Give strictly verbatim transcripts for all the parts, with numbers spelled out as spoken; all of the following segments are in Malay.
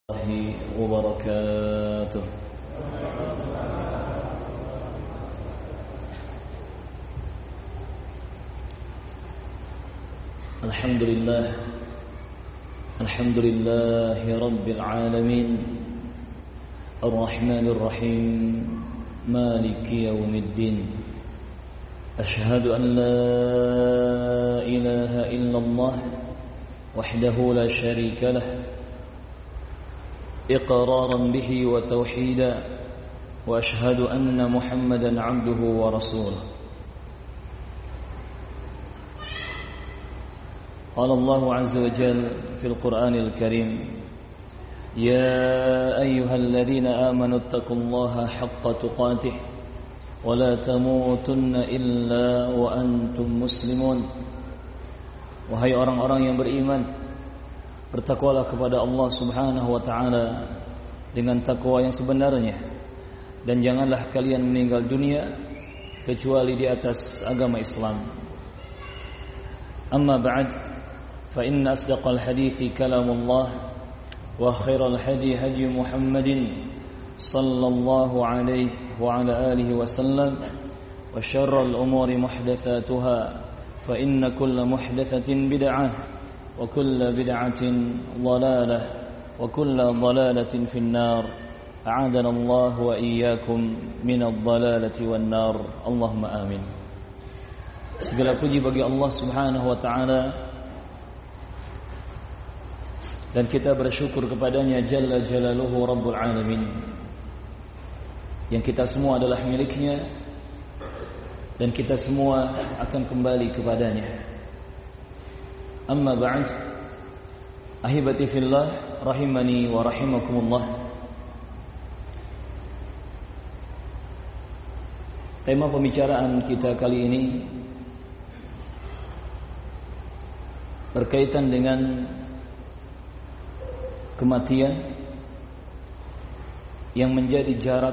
الله وبركاته. الحمد لله الحمد لله رب العالمين الرحمن الرحيم مالك يوم الدين. أشهد أن لا إله إلا الله وحده لا شريك له إقرارا به وتوحيدا، وأشهد أن محمدا عبده ورسوله. قال الله عز وجل في القرآن الكريم: يا أيها الذين آمنوا اتقوا الله حق تقاته ولا تموتن إلا وأنتم مسلمون. Wahai orang-orang yang beriman, bertakwalah kepada Allah Subhanahu wa taala dengan takwa yang sebenarnya, dan janganlah kalian meninggal dunia kecuali di atas agama Islam. Amma ba'd, fa inna asdaqal hadithi kalamullah wa khairal hadi hadi Muhammadin sallallahu alaihi wa ala alihi wa sallam, wa syarral umuri muhdatsatuha, fa inna kulla muhdatsatin bid'ah وكل بدعة ضلالة وكل ضلالة في النار. أعاذنا الله وإياكم من الضلالة والنار. اللهم آمين. Segala puji bagi Allah Subhanahu wa taala, dan kita bersyukur kepadanya Jalla Jalaluhu Rabbul Alamin, yang kita semua adalah miliknya dan kita semua akan kembali kepadanya. Amma ba'd, ahibati fillah rahimani wa rahimakumullah. Tema pembicaraan kita kali ini berkaitan dengan kematian yang menjadi jarak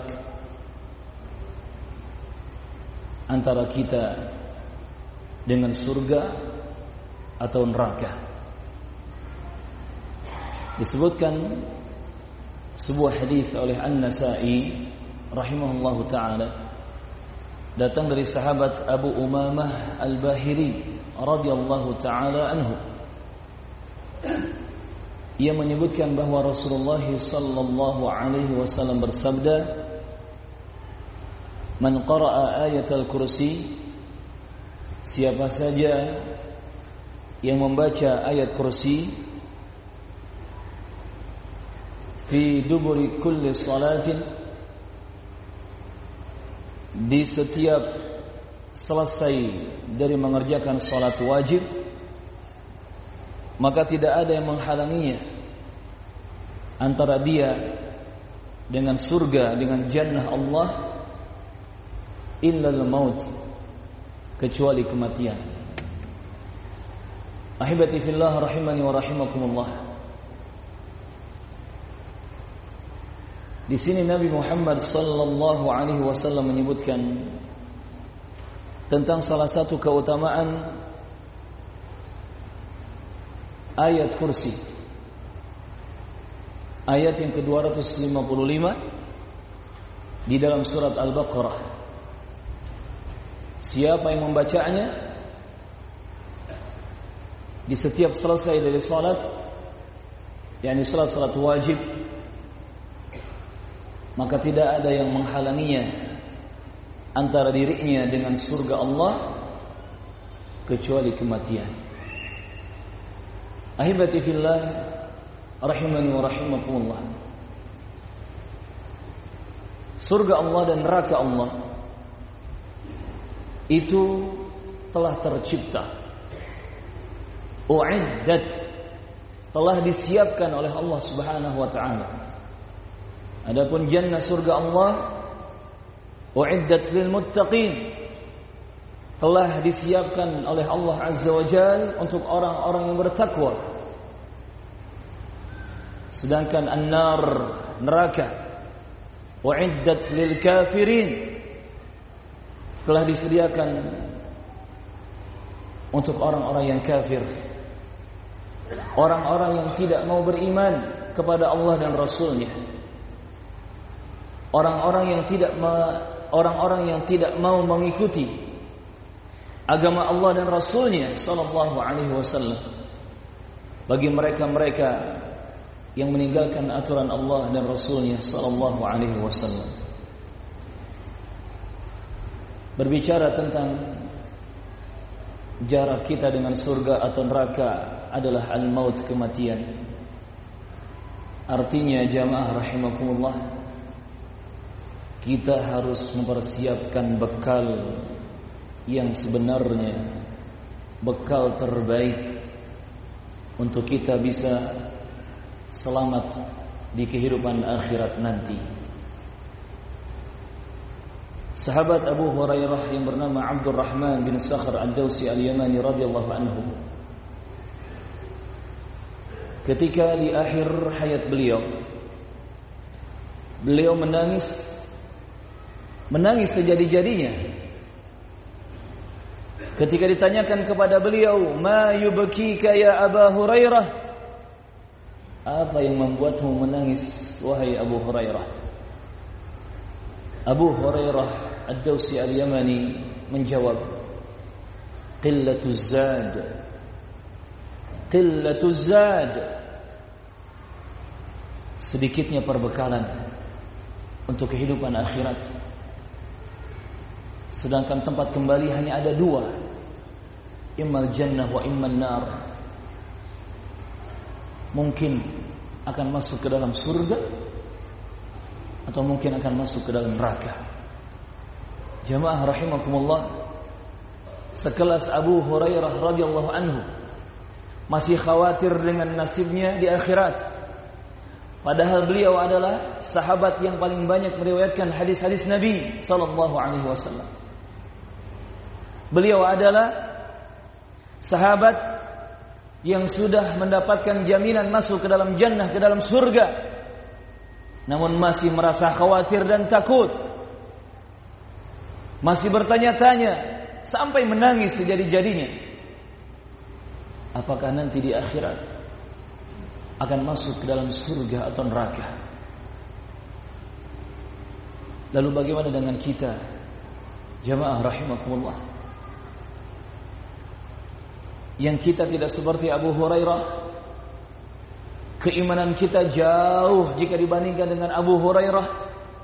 antara kita dengan surga atau neraka. Disebutkan sebuah hadis oleh An-Nasa'i rahimahullahu taala, datang dari sahabat Abu Umamah Al-Bahili radhiyallahu taala anhu. Ia menyebutkan bahawa Rasulullah sallallahu alaihi wasallam bersabda: "Man qara'a ayatul kursi", siapa saja yang membaca ayat kursi, fi duburi kulli salatin, di setiap selesai dari mengerjakan salat wajib, maka tidak ada yang menghalanginya antara dia dengan surga, dengan jannah Allah, illa al-maut, kecuali kematian. Ahibati fillah rahimani wa rahimakumullah. Di sini Nabi Muhammad sallallahu alaihi wasallam menyebutkan tentang salah satu keutamaan ayat kursi. Ayat yang ke dua ratus lima puluh lima di dalam surat Al-Baqarah. Siapa yang membacanya di setiap selesai dari salat, yakni salat-salat wajib, maka tidak ada yang menghalanginya antara dirinya dengan surga Allah kecuali kematian. Ahibati fillah rahimani wa rahimakumullah. Surga Allah dan neraka Allah itu telah tercipta, u'iddat, telah disiapkan oleh Allah Subhanahu wa taala. Adapun jannah surga Allah, u'iddat lil muttaqin, telah disiapkan oleh Allah Azza wa Jalla untuk orang-orang yang bertakwa. Sedangkan an-nar, neraka, u'iddat lil kafirin, telah disediakan untuk orang-orang yang kafir, orang-orang yang tidak mau beriman, kepada Allah dan Rasulnya. Orang-orang yang tidak orang-orang yang tidak mau mengikuti agama Allah dan Rasulnya sallallahu alaihi wasallam. Bagi mereka-mereka yang meninggalkan aturan Allah dan Rasulnya sallallahu alaihi wasallam. Berbicara tentang jarak kita dengan surga atau neraka adalah al-maut, kematian. Artinya jamaah rahimakumullah, kita harus mempersiapkan bekal yang sebenarnya, bekal terbaik untuk kita bisa selamat di kehidupan akhirat nanti. Sahabat Abu Hurairah yang bernama Abdurrahman bin Sakhr Ad-Dawsi Al-Yamani radhiyallahu anhu, ketika di akhir hayat beliau, beliau menangis, menangis sejadi-jadinya. Ketika ditanyakan kepada beliau, "Ma yubkika ya Abu Hurairah?" Apa yang membuatmu menangis wahai Abu Hurairah? Abu Hurairah Ad-Dawsi Al-Yamani menjawab, "Qillatuz zad. Qillatuz zad." Sedikitnya perbekalan untuk kehidupan akhirat. Sedangkan tempat kembali hanya ada dua, immal jannah wa imman nar. Mungkin akan masuk ke dalam surga atau mungkin akan masuk ke dalam neraka. Jamaah rahimakumullah, sekelas Abu Hurairah radhiyallahu anhu masih khawatir dengan nasibnya di akhirat, padahal beliau adalah sahabat yang paling banyak meriwayatkan hadis-hadis Nabi sallallahu alaihi wasallam. Beliau adalah sahabat yang sudah mendapatkan jaminan masuk ke dalam jannah, ke dalam surga, namun masih merasa khawatir dan takut, masih bertanya-tanya sampai menangis sejadi-jadinya, apakah nanti di akhirat akan masuk ke dalam surga atau neraka. Lalu bagaimana dengan kita, jamaah rahimakumullah, yang kita tidak seperti Abu Hurairah? Keimanan kita jauh jika dibandingkan dengan Abu Hurairah.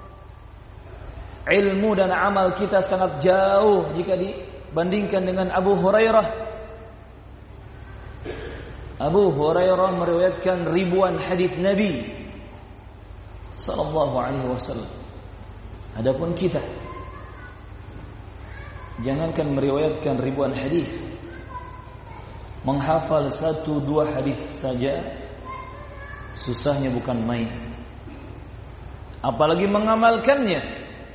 Ilmu dan amal kita sangat jauh jika dibandingkan dengan Abu Hurairah. Abu Hurairah meriwayatkan ribuan hadis Nabi sallallahu alaihi wasallam. Adapun kita, jangankan meriwayatkan ribuan hadis, menghafal satu dua hadis saja susahnya bukan main, apalagi mengamalkannya.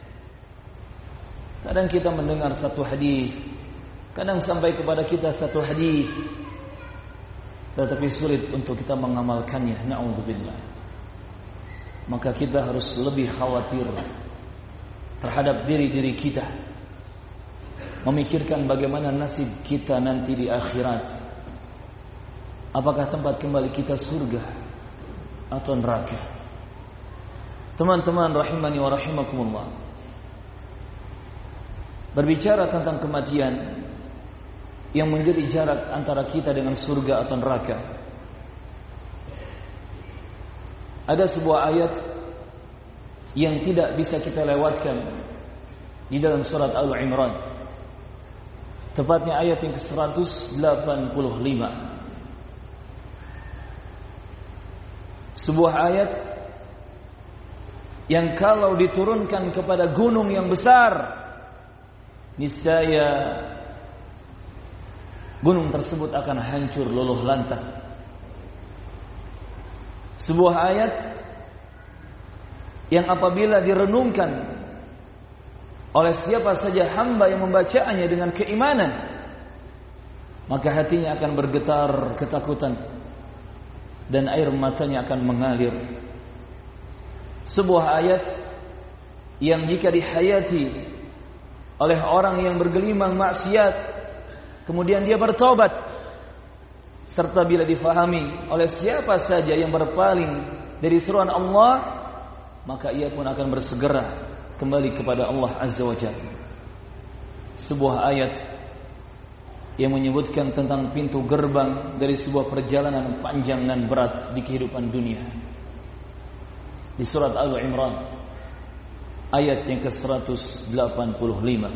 Kadang kita mendengar satu hadis, kadang sampai kepada kita satu hadis, tetapi sulit untuk kita mengamalkannya. Na'udzubillah. Maka kita harus lebih khawatir terhadap diri-diri kita, memikirkan bagaimana nasib kita nanti di akhirat. Apakah tempat kembali kita surga atau neraka? Teman-teman rahimani wa rahimakumullah, berbicara tentang kematian yang menjadi jarak antara kita dengan surga atau neraka, ada sebuah ayat yang tidak bisa kita lewatkan di dalam surat Al-Imran, tepatnya ayat yang ke seratus delapan puluh lima. Sebuah ayat yang kalau diturunkan kepada gunung yang besar, niscaya gunung tersebut akan hancur luluh lantang. Sebuah ayat yang apabila direnungkan oleh siapa saja hamba yang membacanya dengan keimanan, maka hatinya akan bergetar ketakutan dan air matanya akan mengalir. Sebuah ayat yang jika dihayati oleh orang yang bergelimang maksiat, kemudian dia bertobat, serta bila difahami oleh siapa saja yang berpaling dari seruan Allah, maka ia pun akan bersegera kembali kepada Allah Azza wa Jalla. Sebuah ayat yang menyebutkan tentang pintu gerbang dari sebuah perjalanan panjang dan berat di kehidupan dunia. Di surat Al-Imran ayat yang ke seratus delapan puluh lima,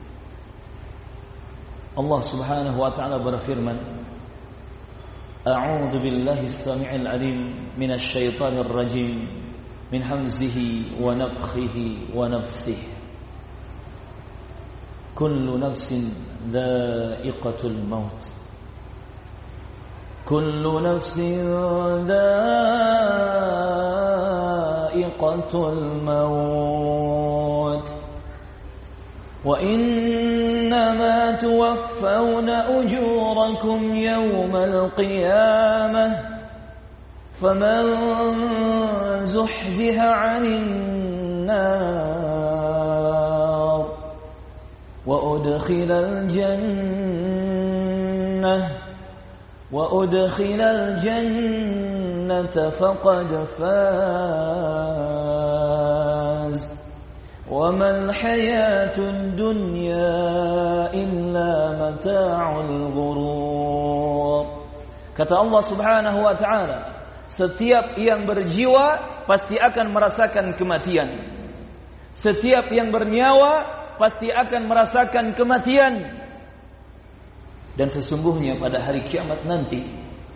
Allah Subhanahu wa taala berfirman, A'udzu billahi as-sami'il 'alim minasy syaithanir rajim min hamzihi wa nafthihi wa nafsihi. Kullu nafsin dha'iqatul maut. Kullu nafsin dha'iqatul maut. Wa innama tuwaffawna ujurakum yawmal qiyamah. Faman zuhziha 'anil nar wa udkhilal jannah wa udkhilal jannata faqad faz. وَمَا الْحَيَاةُ الدُّنْيَا إِلَّا مَتَاعُ الْغُرُورِ. Kata Allah Subhanahu wa taala, setiap yang berjiwa pasti akan merasakan kematian. Setiap yang bernyawa pasti akan merasakan kematian. Dan sesungguhnya pada hari kiamat nanti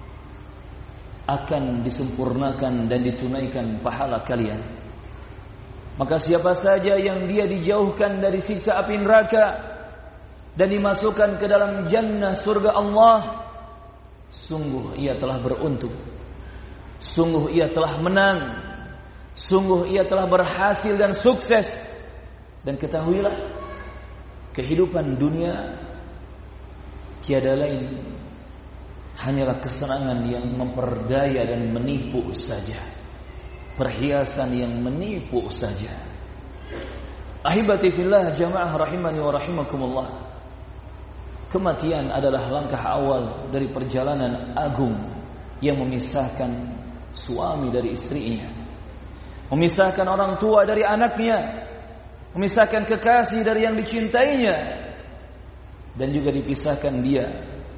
akan disempurnakan dan ditunaikan pahala kalian. Maka siapa saja yang dia dijauhkan dari siksa api neraka dan dimasukkan ke dalam jannah surga Allah, sungguh ia telah beruntung. Sungguh ia telah menang. Sungguh ia telah berhasil dan sukses. Dan ketahuilah, kehidupan dunia tiada lain hanyalah kesenangan yang memperdaya dan menipu saja. Perhiasan yang menipu saja. Ahibati fillah, jamaah rahimani wa rahimakumullah. Kematian adalah langkah awal dari perjalanan agung yang memisahkan suami dari istrinya, memisahkan orang tua dari anaknya, memisahkan kekasih dari yang dicintainya, dan juga dipisahkan dia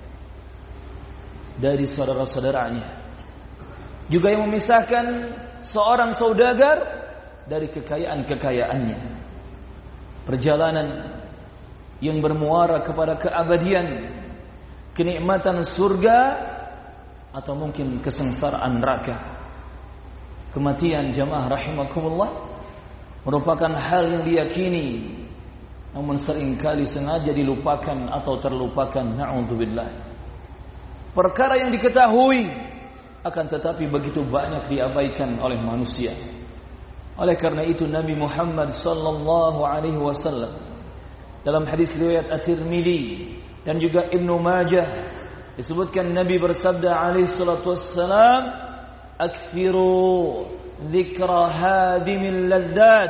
dari saudara-saudaranya. Juga yang memisahkan seorang saudagar dari kekayaan-kekayaannya. Perjalanan yang bermuara kepada keabadian, kenikmatan surga, atau mungkin kesengsaraan neraka. Kematian, jamaah rahimakumullah, merupakan hal yang diyakini, namun seringkali sengaja dilupakan atau terlupakan. Na'udzubillah. Perkara yang diketahui akan tetapi begitu banyak diabaikan oleh manusia. Oleh karena itu Nabi Muhammad sallallahu alaihi wasallam dalam hadis riwayat At-Tirmidzi dan juga Ibnu Majah disebutkan Nabi bersabda alaihi salatu wassalam, "Aktsiru dzikra hadimil ladzat."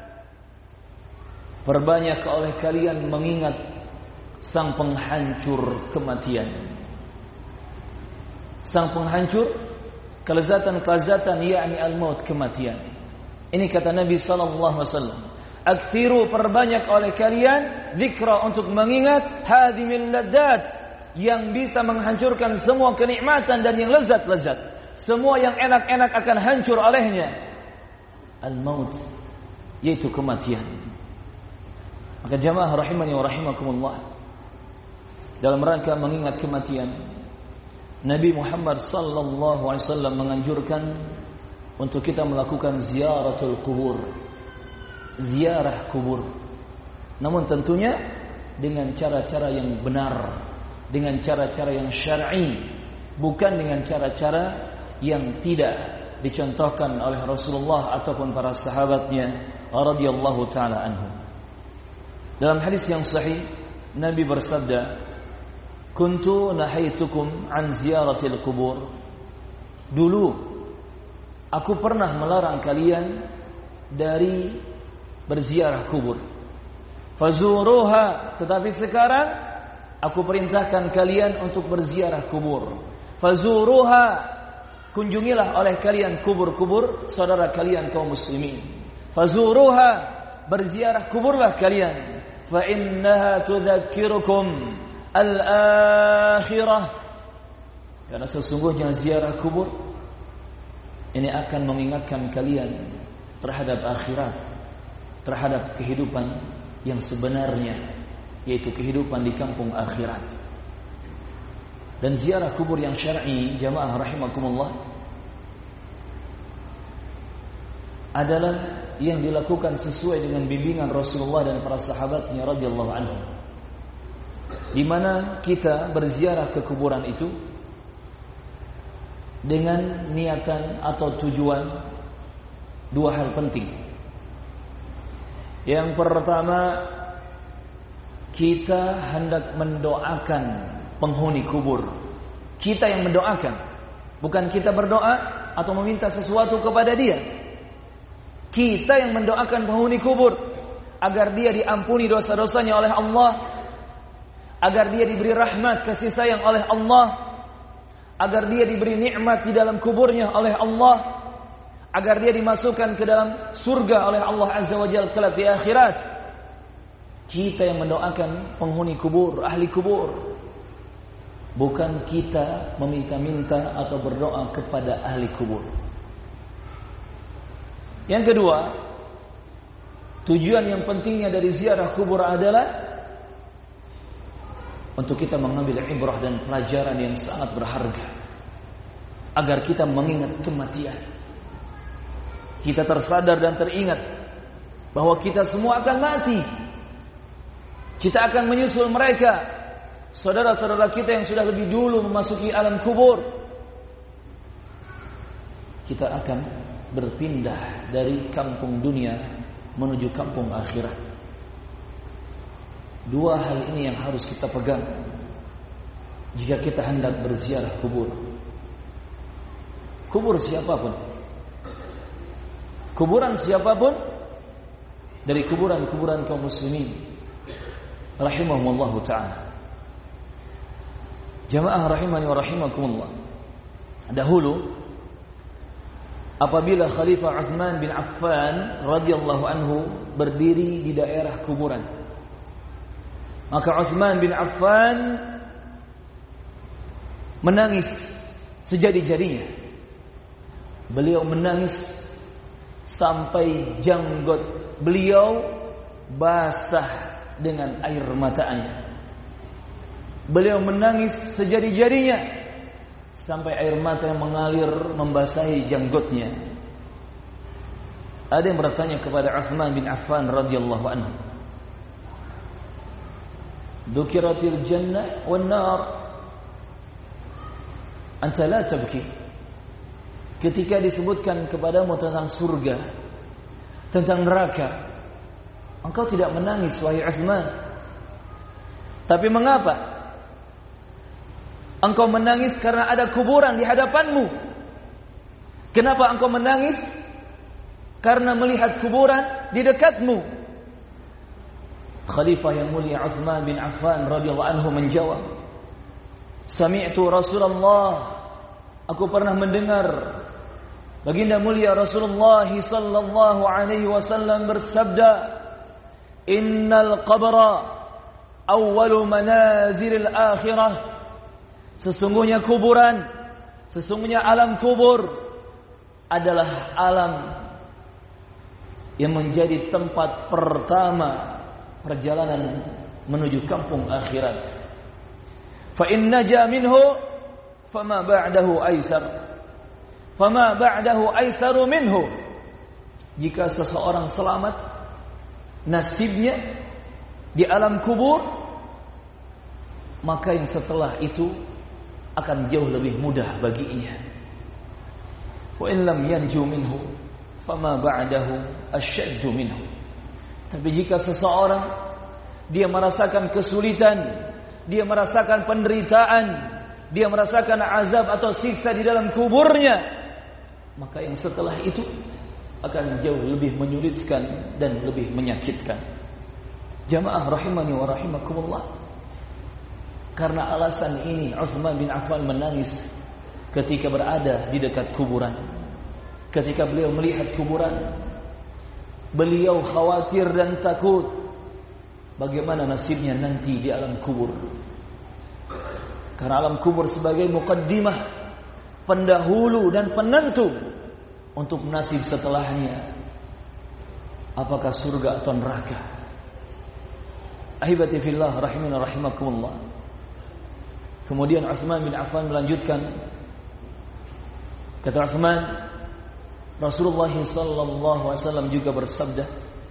Perbanyak oleh kalian mengingat sang penghancur kematian. Sang penghancur kelezatan-kelezatan, yakni al-maut, kematian. Ini kata Nabi sallallahu alaihi wasallam, "Aktsiru, perbanyak oleh kalian zikra, untuk mengingat hadimil ladzat, yang bisa menghancurkan semua kenikmatan dan yang lezat-lezat. Semua yang enak-enak akan hancur olehnya. Al-maut, yaitu kematian." Maka jamaah rahimani wa rahimakumullah, dalam rangka mengingat kematian, Nabi Muhammad sallallahu alaihi wasallam menganjurkan untuk kita melakukan ziaratul kubur, ziarah kubur. Namun tentunya dengan cara-cara yang benar, dengan cara-cara yang syar'i, bukan dengan cara-cara yang tidak dicontohkan oleh Rasulullah ataupun para sahabatnya radhiyallahu taala anhum. Dalam hadis yang sahih, Nabi bersabda, "Kuntu nahaitukum an ziyaratil kubur." Dulu aku pernah melarang kalian dari berziarah kubur. Fazuruha, tetapi sekarang aku perintahkan kalian untuk berziarah kubur. Fazuruha, kunjungilah oleh kalian kubur-kubur saudara kalian kaum muslimin. Fazuruha, berziarah kuburlah kalian. Fa innaha tudzakirukum al-akhirah. Karena sesungguhnya ziarah kubur ini akan mengingatkan kalian terhadap akhirat, terhadap kehidupan yang sebenarnya, yaitu kehidupan di kampung akhirat. Dan ziarah kubur yang syar'i, jamaah rahimakumullah, adalah yang dilakukan sesuai dengan bimbingan Rasulullah dan para sahabatnya radhiyallahu anhum, di mana kita berziarah ke kuburan itu dengan niatan atau tujuan dua hal penting. Yang pertama, kita hendak mendoakan penghuni kubur. Kita yang mendoakan, bukan kita berdoa atau meminta sesuatu kepada dia. Kita yang mendoakan penghuni kubur agar dia diampuni dosa-dosanya oleh Allah, agar dia diberi rahmat kasih sayang oleh Allah, agar dia diberi nikmat di dalam kuburnya oleh Allah, agar dia dimasukkan ke dalam surga oleh Allah Azza wa Jalla kelak di akhirat. Kita yang mendoakan penghuni kubur, ahli kubur, bukan kita meminta-minta atau berdoa kepada ahli kubur. Yang kedua, tujuan yang pentingnya dari ziarah kubur adalah untuk kita mengambil ibrah dan pelajaran yang sangat berharga, agar kita mengingat kematian. Kita tersadar dan teringat bahwa kita semua akan mati. Kita akan menyusul mereka, saudara-saudara kita yang sudah lebih dulu memasuki alam kubur. Kita akan berpindah dari kampung dunia menuju kampung akhirat. Dua hal ini yang harus kita pegang jika kita hendak berziarah kubur. Kubur siapapun, kuburan siapapun dari kuburan-kuburan kaum muslimin rahimahumullahu ta'ala. Jamaah rahimani wa rahimakumullah, dahulu apabila Khalifah Utsman bin Affan radhiyallahu anhu berdiri di daerah kuburan, maka Utsman bin Affan menangis sejadi-jadinya. Beliau menangis sampai janggut beliau basah dengan air matanya. Beliau menangis sejadi-jadinya sampai air mata yang mengalir membasahi janggutnya. Ada yang bertanya kepada Utsman bin Affan radhiyallahu anhu, "Dzukiratil jannah wan nar, anta la tabki?" Ketika disebutkan kepadamu tentang surga, tentang neraka, engkau tidak menangis wahai Utsman. Tapi mengapa engkau menangis? Karena ada kuburan di hadapanmu. Kenapa engkau menangis? Karena melihat kuburan di dekatmu. Khalifah yang mulia Utsman bin Affan radhiyallahu anhu menjawab, "Sami'tu Rasulullah, aku pernah mendengar baginda mulia Rasulullah sallallahu alaihi wasallam bersabda, innal qabra awwalu manazilil akhirah." Sesungguhnya kuburan, sesungguhnya alam kubur adalah alam yang menjadi tempat pertama perjalanan menuju kampung akhirat. Fa in naja minhu fama ba'dahu aisar. Fama ba'dahu aisaru minhu. Jika seseorang selamat nasibnya di alam kubur, maka yang setelah itu akan jauh lebih mudah baginya. Wa in lam yanju minhu fama ba'dahu asyaddu minhu. Tapi jika seseorang dia merasakan kesulitan, dia merasakan penderitaan, dia merasakan azab atau siksa di dalam kuburnya, maka yang setelah itu akan jauh lebih menyulitkan dan lebih menyakitkan. Jamaah rahimani wa rahimakumullah, karena alasan ini Utsman bin Affan menangis ketika berada di dekat kuburan. Ketika beliau melihat kuburan, beliau khawatir dan takut bagaimana nasibnya nanti di alam kubur. Karena alam kubur sebagai muqaddimah, pendahulu dan penentu untuk nasib setelahnya, apakah surga atau neraka. Ahibati fillah rahimana rahimakumullah. Kemudian Utsman bin Affan melanjutkan, kata Utsman, Rasulullah sallallahu alaihi wasallam juga bersabda,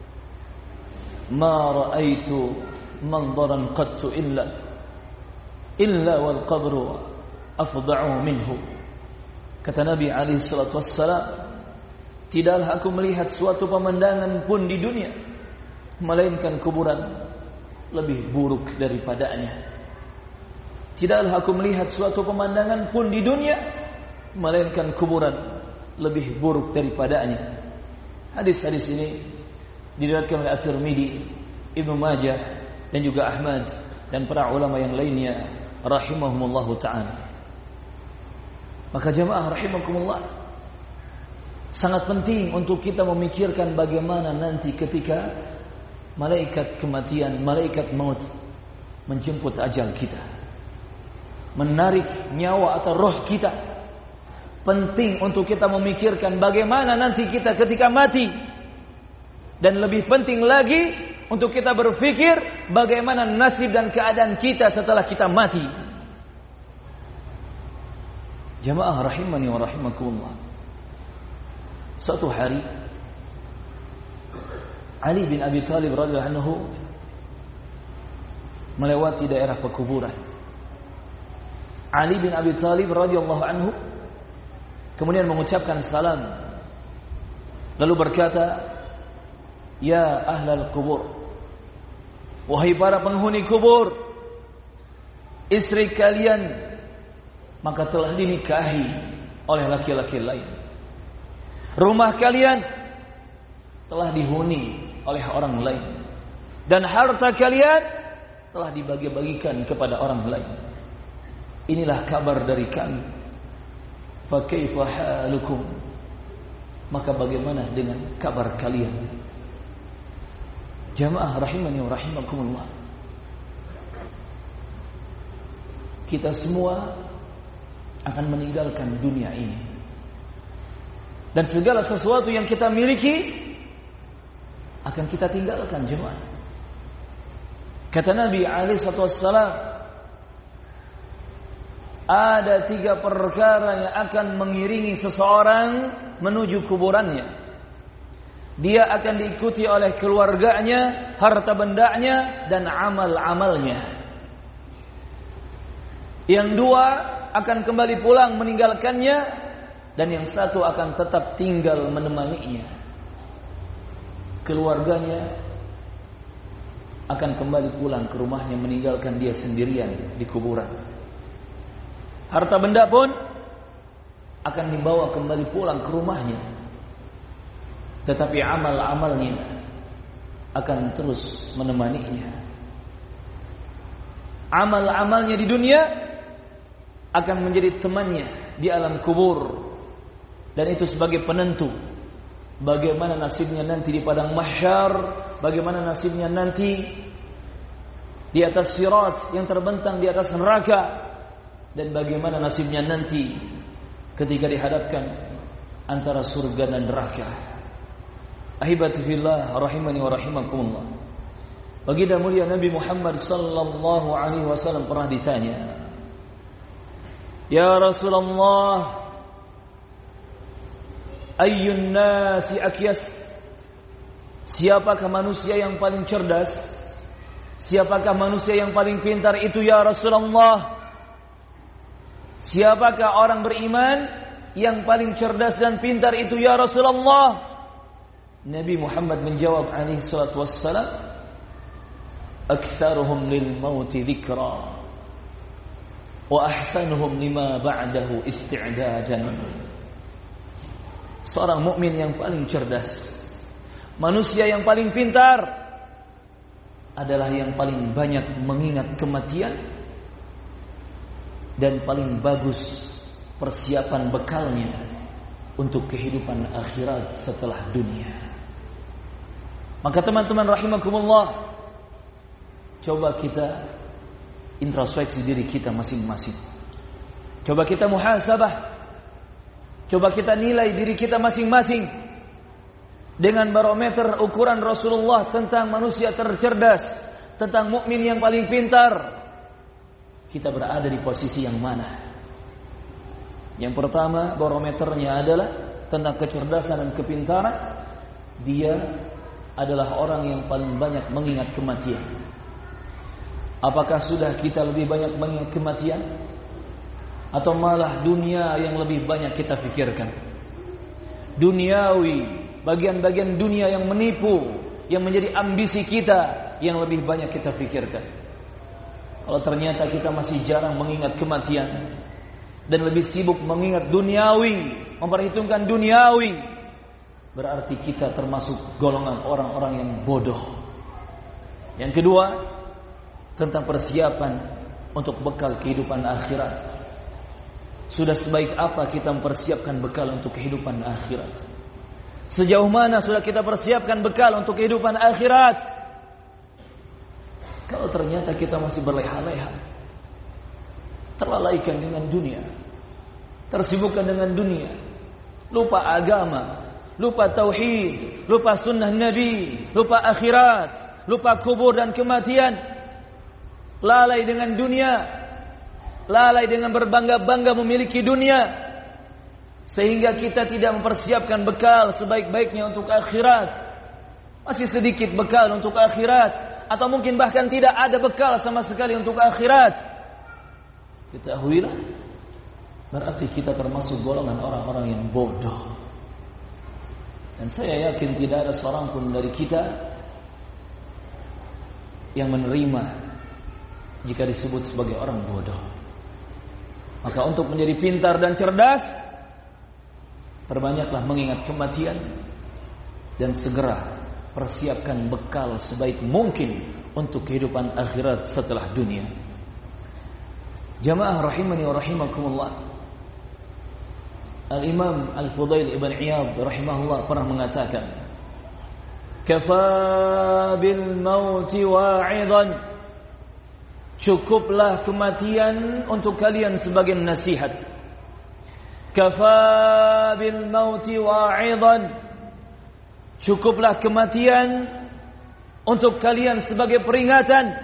"Ma ra'aitu manzaran qattu illa illa wal qabru afda'u minhu." Kata Nabi alaihi salatu wassalam, tidaklah aku melihat suatu pemandangan pun di dunia melainkan kuburan lebih buruk daripadanya. Tidaklah aku melihat suatu pemandangan pun di dunia melainkan kuburan lebih buruk daripadanya. Hadis-hadis ini diriwayatkan oleh At-Tirmidzi, Ibnu Majah dan juga Ahmad dan para ulama yang lainnya rahimahumullahu taala. Maka jemaah rahimakumullah, sangat penting untuk kita memikirkan bagaimana nanti ketika malaikat kematian, malaikat maut menjemput ajal kita, menarik nyawa atau roh kita. Penting untuk kita memikirkan bagaimana nanti kita ketika mati. Dan lebih penting lagi untuk kita berpikir bagaimana nasib dan keadaan kita setelah kita mati. Jamaah rahimani wa rahimakumullah. Suatu hari Ali bin Abi Thalib radhiyallahu anhu melewati daerah pekuburan. Ali bin Abi Thalib radhiyallahu anhu kemudian mengucapkan salam, lalu berkata, "Ya ahlal kubur, wahai para penghuni kubur, istri kalian maka telah dinikahi oleh laki-laki lain. Rumah kalian telah dihuni oleh orang lain, dan harta kalian telah dibagi-bagikan kepada orang lain. Inilah kabar dari kami. Fa kaifa halukum? Maka bagaimana dengan kabar kalian?" Jamaah rahimani wa rahimakumullah. Kita semua akan meninggalkan dunia ini. Dan segala sesuatu yang kita miliki akan kita tinggalkan, jemaah. Kata Nabi alaihi wasallam, ada tiga perkara yang akan mengiringi seseorang menuju kuburannya. Dia akan diikuti oleh keluarganya, harta bendanya, dan amal-amalnya. Yang dua akan kembali pulang meninggalkannya, dan yang satu akan tetap tinggal menemaninya. Keluarganya akan kembali pulang ke rumahnya meninggalkan dia sendirian di kuburan. Harta benda pun akan dibawa kembali pulang ke rumahnya. Tetapi amal-amalnya akan terus menemaninya. Amal-amalnya di dunia akan menjadi temannya di alam kubur. Dan itu sebagai penentu bagaimana nasibnya nanti di padang mahsyar, bagaimana nasibnya nanti di atas sirat yang terbentang di atas neraka, dan bagaimana nasibnya nanti ketika dihadapkan antara surga dan neraka. Ahibati fillah rahimani wa rahimakumullah. Baginda mulia Nabi Muhammad sallallahu alaihi wasallam pernah ditanya, "Ya Rasulullah, ayyun nasi akyas?" Siapakah manusia yang paling cerdas? Siapakah manusia yang paling pintar itu ya Rasulullah? Siapakah orang beriman yang paling cerdas dan pintar itu ya Rasulullah? Nabi Muhammad menjawab alaihi salatu wassalam, "Aktsaruhum lil mauti dzikra wa ahsanuhum lima ba'dahu isti'dadan." Seorang mukmin yang paling cerdas, manusia yang paling pintar adalah yang paling banyak mengingat kematian dan paling bagus persiapan bekalnya untuk kehidupan akhirat setelah dunia. Maka teman-teman rahimakumullah, coba kita introspeksi diri kita masing-masing. Coba kita muhasabah. Coba kita nilai diri kita masing-masing dengan barometer ukuran Rasulullah tentang manusia tercerdas, tentang mukmin yang paling pintar. Kita berada di posisi yang mana? Yang pertama, barometernya adalah tentang kecerdasan dan kepintaran. Dia adalah orang yang paling banyak mengingat kematian. Apakah sudah kita lebih banyak mengingat kematian? Atau malah dunia yang lebih banyak kita fikirkan? Duniawi, bagian-bagian dunia yang menipu, yang menjadi ambisi kita, yang lebih banyak kita fikirkan. Kalau ternyata kita masih jarang mengingat kematian dan lebih sibuk mengingat duniawi, memperhitungkan duniawi, berarti kita termasuk golongan orang-orang yang bodoh. Yang kedua, tentang persiapan untuk bekal kehidupan akhirat. Sudah sebaik apa kita mempersiapkan bekal untuk kehidupan akhirat? Sejauh mana sudah kita persiapkan bekal untuk kehidupan akhirat? Kalau ternyata kita masih berleha-leha, terlalaikan dengan dunia, tersibukkan dengan dunia, lupa agama, lupa tauhid, lupa sunnah Nabi, lupa akhirat, lupa kubur dan kematian, lalai dengan dunia, lalai dengan berbangga-bangga memiliki dunia, sehingga kita tidak mempersiapkan bekal sebaik-baiknya untuk akhirat. Masih sedikit bekal untuk akhirat, atau mungkin bahkan tidak ada bekal sama sekali untuk akhirat. Ketahuilah, berarti kita termasuk golongan orang-orang yang bodoh. Dan saya yakin tidak ada seorang pun dari kita yang menerima jika disebut sebagai orang bodoh. Maka untuk menjadi pintar dan cerdas, perbanyaklah mengingat kematian dan segera persiapkan bekal sebaik mungkin untuk kehidupan akhirat setelah dunia. Jamaah rahimani wa rahimakumullah. Al-Imam Al-Fudail Ibn Iyad rahimahullah pernah mengatakan, "Kafa bil mauti wa'idan." Cukuplah kematian untuk kalian sebagai nasihat. Kafa bil mauti wa'idan. Cukuplah kematian untuk kalian sebagai peringatan.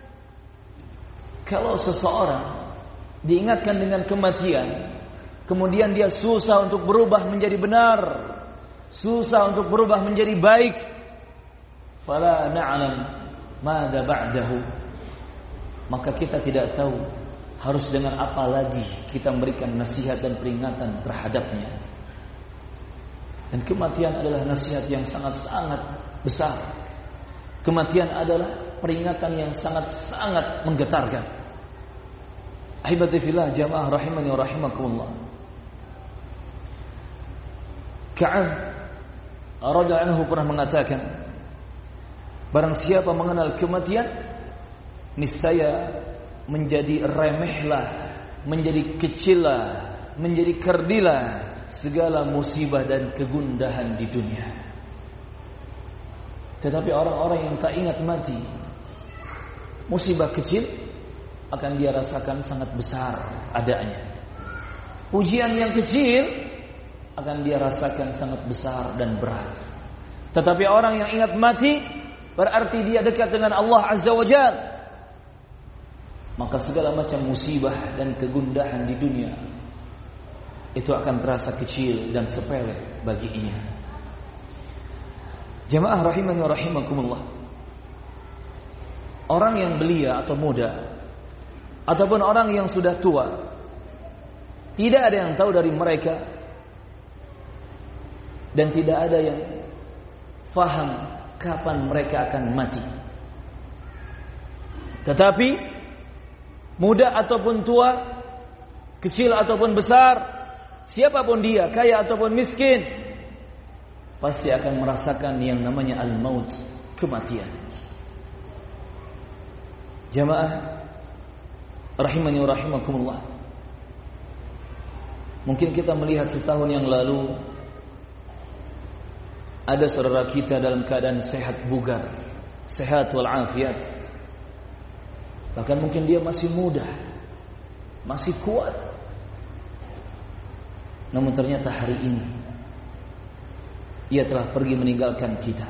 Kalau seseorang diingatkan dengan kematian, kemudian dia susah untuk berubah menjadi benar, susah untuk berubah menjadi baik, fala na'lam madza ba'dahu. Maka kita tidak tahu harus dengan apa lagi kita memberikan nasihat dan peringatan terhadapnya. Dan kematian adalah nasihat yang sangat-sangat besar. Kematian adalah peringatan yang sangat-sangat menggetarkan. Ahibati fillah, jamaah rahimani wa rahimakumullah. Ka'ab radhiyallahu anhu pernah mengatakan, barang siapa mengenal kematian, niscaya menjadi remehlah, menjadi kecillah, menjadi kerdilah segala musibah dan kegundahan di dunia. Tetapi orang-orang yang tak ingat mati, musibah kecil akan dia rasakan sangat besar adanya. Ujian yang kecil akan dia rasakan sangat besar dan berat. Tetapi orang yang ingat mati, berarti dia dekat dengan Allah Azza wa Jalla. Maka segala macam musibah dan kegundahan di dunia itu akan terasa kecil dan sepele baginya. Jamaah rahimani wa rahimakumullah. Orang yang belia atau muda, ataupun orang yang sudah tua, tidak ada yang tahu dari mereka, dan tidak ada yang faham kapan mereka akan mati. Tetapi muda ataupun tua, kecil ataupun besar, siapapun dia, kaya ataupun miskin, pasti akan merasakan yang namanya al-maut, kematian. Jamaah rahimani wa rahimakumullah. Mungkin kita melihat setahun yang lalu ada saudara kita dalam keadaan sehat bugar, sehat walafiat. Bahkan mungkin dia masih muda, masih kuat. Namun ternyata hari ini ia telah pergi meninggalkan kita.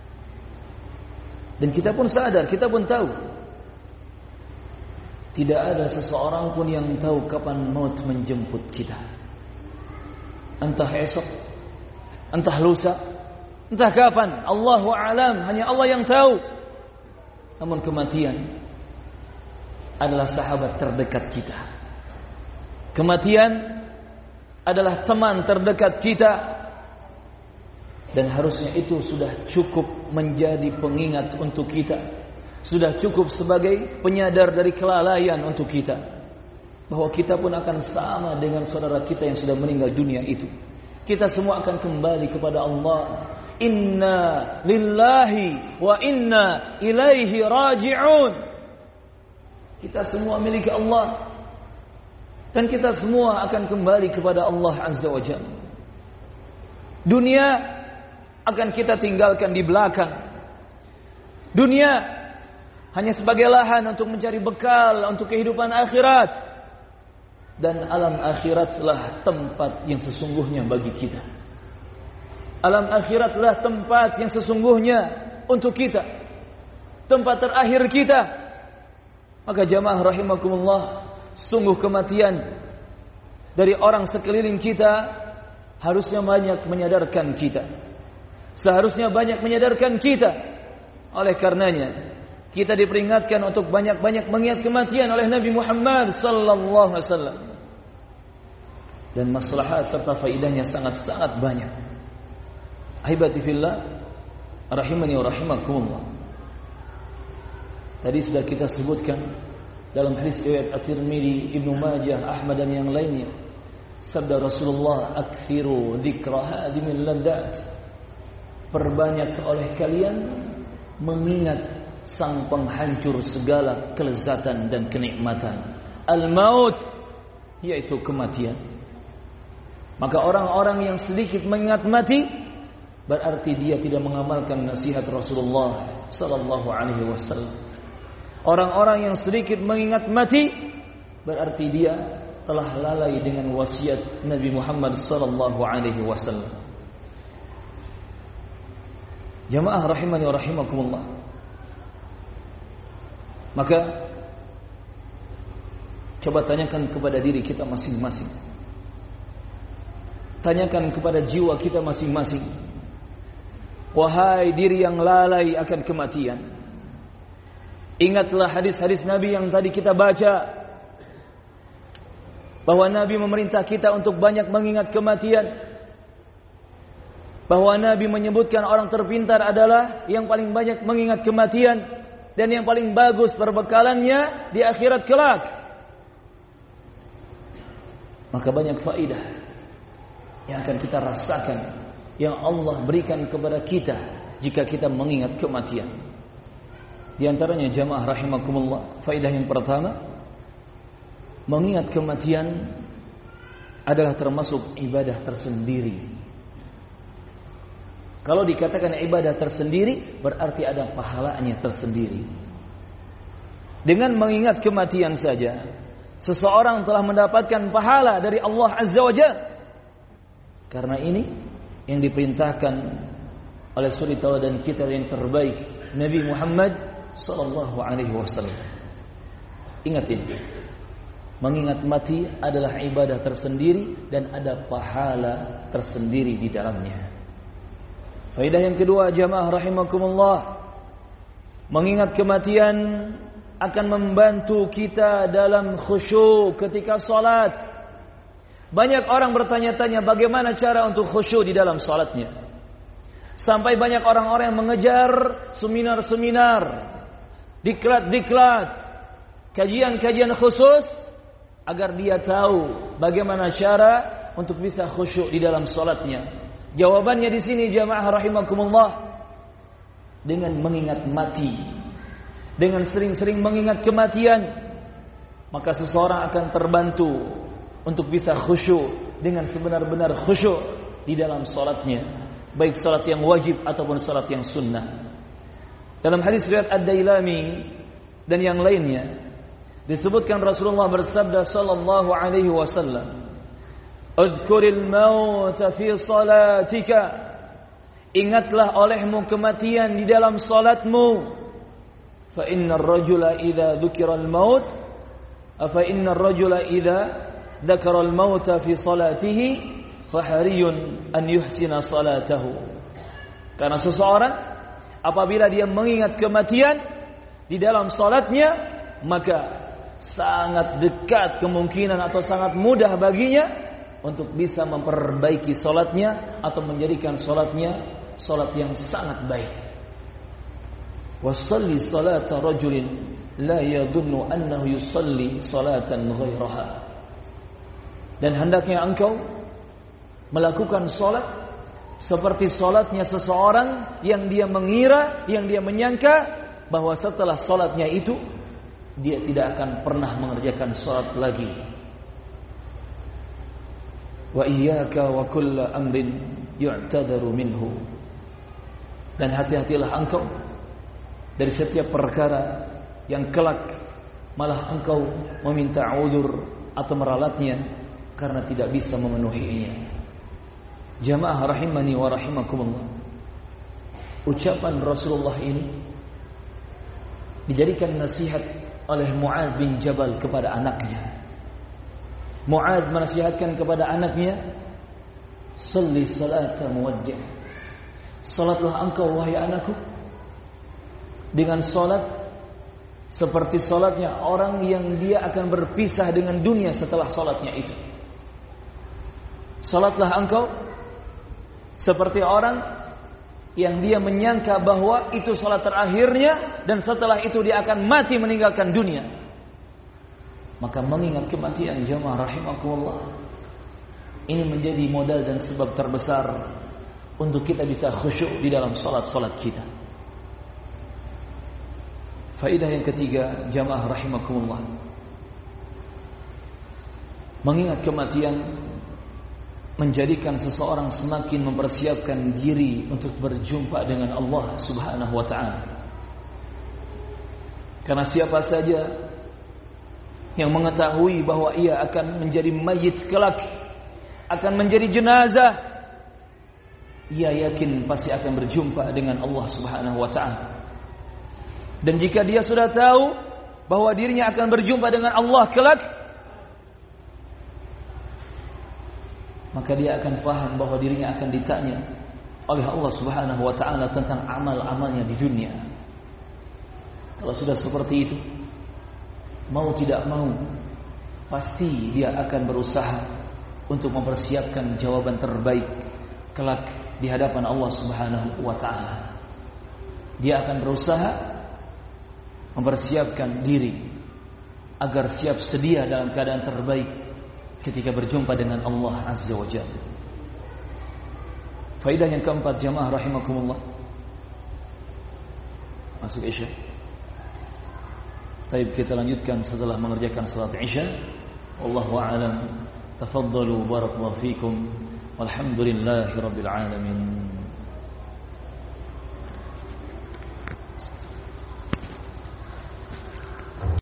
Dan kita pun sadar, kita pun tahu, tidak ada seseorang pun yang tahu kapan maut menjemput kita. Entah esok, entah lusa, entah kapan, Allahu a'lam, hanya Allah yang tahu. Namun kematian adalah sahabat terdekat kita. Kematian adalah teman terdekat kita. Dan harusnya itu sudah cukup menjadi pengingat untuk kita. Sudah cukup sebagai penyadar dari kelalaian untuk kita. Bahwa kita pun akan sama dengan saudara kita yang sudah meninggal dunia itu. Kita semua akan kembali kepada Allah. Inna lillahi wa inna ilaihi raji'un. Kita semua milik Allah. Dan kita semua akan kembali kepada Allah Azza wa Jalla. Dunia akan kita tinggalkan di belakang. Dunia hanya sebagai lahan untuk mencari bekal untuk kehidupan akhirat. Dan alam akhiratlah tempat yang sesungguhnya bagi kita. Alam akhiratlah tempat yang sesungguhnya untuk kita. Tempat terakhir kita. Maka jamaah rahimakumullah, sungguh kematian dari orang sekeliling kita harusnya banyak menyadarkan kita. Seharusnya banyak menyadarkan kita. Oleh karenanya kita diperingatkan untuk banyak-banyak mengingat kematian oleh Nabi Muhammad sallallahu alaihi wasallam. Dan maslahat serta faedahnya sangat-sangat banyak. Ahibati fillah, rahimani wa rahimakumullah. Tadi sudah kita sebutkan dalam hadis riwayat At-Tirmidzi, Ibnu Majah, Ahmad dan yang lainnya, sabda Rasulullah, "Aktsiru dzikra hadimil ladzat." Perbanyak oleh kalian mengingat sang penghancur segala kelezatan dan kenikmatan, al-maut, yaitu kematian. Maka orang-orang yang sedikit mengingat mati berarti dia tidak mengamalkan nasihat Rasulullah sallallahu alaihi wasallam. Orang-orang yang sedikit mengingat mati berarti dia telah lalai dengan wasiat Nabi Muhammad sallallahu alaihi wasallam. Jamaah rahimani wa rahimakumullah. Maka coba tanyakan kepada diri kita masing-masing. Tanyakan kepada jiwa kita masing-masing. Wahai diri yang lalai akan kematian, ingatlah hadis-hadis Nabi yang tadi kita baca, bahwa Nabi memerintah kita untuk banyak mengingat kematian, bahwa Nabi menyebutkan orang terpintar adalah yang paling banyak mengingat kematian, dan yang paling bagus perbekalannya di akhirat kelak. Maka banyak faedah yang akan kita rasakan, yang Allah berikan kepada kita jika kita mengingat kematian. Di antaranya jamaah rahimakumullah, faedah yang pertama, mengingat kematian adalah termasuk ibadah tersendiri. Kalau dikatakan ibadah tersendiri, berarti ada pahalanya tersendiri. Dengan mengingat kematian saja, seseorang telah mendapatkan pahala dari Allah Azza wa Jalla. Karena ini yang diperintahkan oleh suri tauladan kita yang terbaik, Nabi Muhammad sallallahu alaihi wasallam. Ingat ini, mengingat mati adalah ibadah tersendiri dan ada pahala tersendiri di dalamnya. Faedah yang kedua, jamaah rahimakumullah, mengingat kematian akan membantu kita dalam khusyuk ketika salat. Banyak orang bertanya-tanya bagaimana cara untuk khusyuk di dalam salatnya. Sampai banyak orang-orang yang mengejar seminar-seminar, diklat-diklat, kajian-kajian khusus agar dia tahu bagaimana cara untuk bisa khusyuk di dalam salatnya. Jawabannya di sini jamaah rahimakumullah, dengan mengingat mati, dengan sering-sering mengingat kematian, maka seseorang akan terbantu untuk bisa khusyuk dengan sebenar-benar khusyuk di dalam salatnya, baik salat yang wajib ataupun salat yang sunnah. Dalam hadis riwayat Ad-Dailami dan yang lainnya disebutkan Rasulullah bersabda sallallahu alaihi wasallam, "Udhkuril mauta fi salatika." Ingatlah olehmu kematian di dalam salatmu. Fa innar rajula idza dzukira al-maut, fa innar rajula idza dzakara al-mauta fi salatihi fahariyun an yuhsina salatahu. Karena seseorang apabila dia mengingat kematian di dalam salatnya, maka sangat dekat kemungkinan atau sangat mudah baginya untuk bisa memperbaiki salatnya atau menjadikan salatnya salat yang sangat baik. Wasalli salata rajulin la yadhunnu annahu yusalli salatan ghairaha. Dan hendaknya engkau melakukan salat seperti salatnya seseorang yang dia mengira, yang dia menyangka bahwa setelah salatnya itu dia tidak akan pernah mengerjakan salat lagi. Wa iyyaka wa kulla amrin yu'tadaru minhu. Dan hati-hatilah engkau dari setiap perkara yang kelak malah engkau meminta udzur atau meralatnya karena tidak bisa memenuhinya. Jamaah rahimani wa rahimakumullah. Ucapan Rasulullah ini dijadikan nasihat oleh Mu'adz bin Jabal kepada anaknya. Mu'adz menasihatkan kepada anaknya, "Shalli salata muwaddi'." Salatlah engkau wahai anakku dengan salat seperti salatnya orang yang dia akan berpisah dengan dunia setelah salatnya itu. Salatlah engkau seperti orang yang dia menyangka bahwa itu salat terakhirnya dan setelah itu dia akan mati meninggalkan dunia. Maka mengingat kematian, jamaah rahimakumullah, ini menjadi modal dan sebab terbesar untuk kita bisa khusyuk di dalam salat-salat kita. Faedah yang ketiga, jamaah rahimakumullah, mengingat kematian menjadikan seseorang semakin mempersiapkan diri untuk berjumpa dengan Allah Subhanahu wa ta'ala. Karena siapa saja yang mengetahui bahwa ia akan menjadi mayit kelak, akan menjadi jenazah, ia yakin pasti akan berjumpa dengan Allah Subhanahu wa ta'ala. Dan jika dia sudah tahu bahwa dirinya akan berjumpa dengan Allah kelak, maka dia akan paham bahwa dirinya akan ditanya oleh Allah Subhanahu wa ta'ala tentang amal-amalnya di dunia. Kalau sudah seperti itu, mau tidak mau, pasti dia akan berusaha untuk mempersiapkan jawaban terbaik kelak di hadapan Allah Subhanahu wa ta'ala. Dia akan berusaha mempersiapkan diri agar siap sedia dalam keadaan terbaik ketika berjumpa dengan Allah Azza wa Jalla. Faedah yang keempat, jamaah rahimakumullah, masuk Isya. Baik, kita lanjutkan setelah mengerjakan salat Isya. Wallahu a'lam. Tafaddalu, barakallahu fikum. Walhamdulillahi rabbil alamin.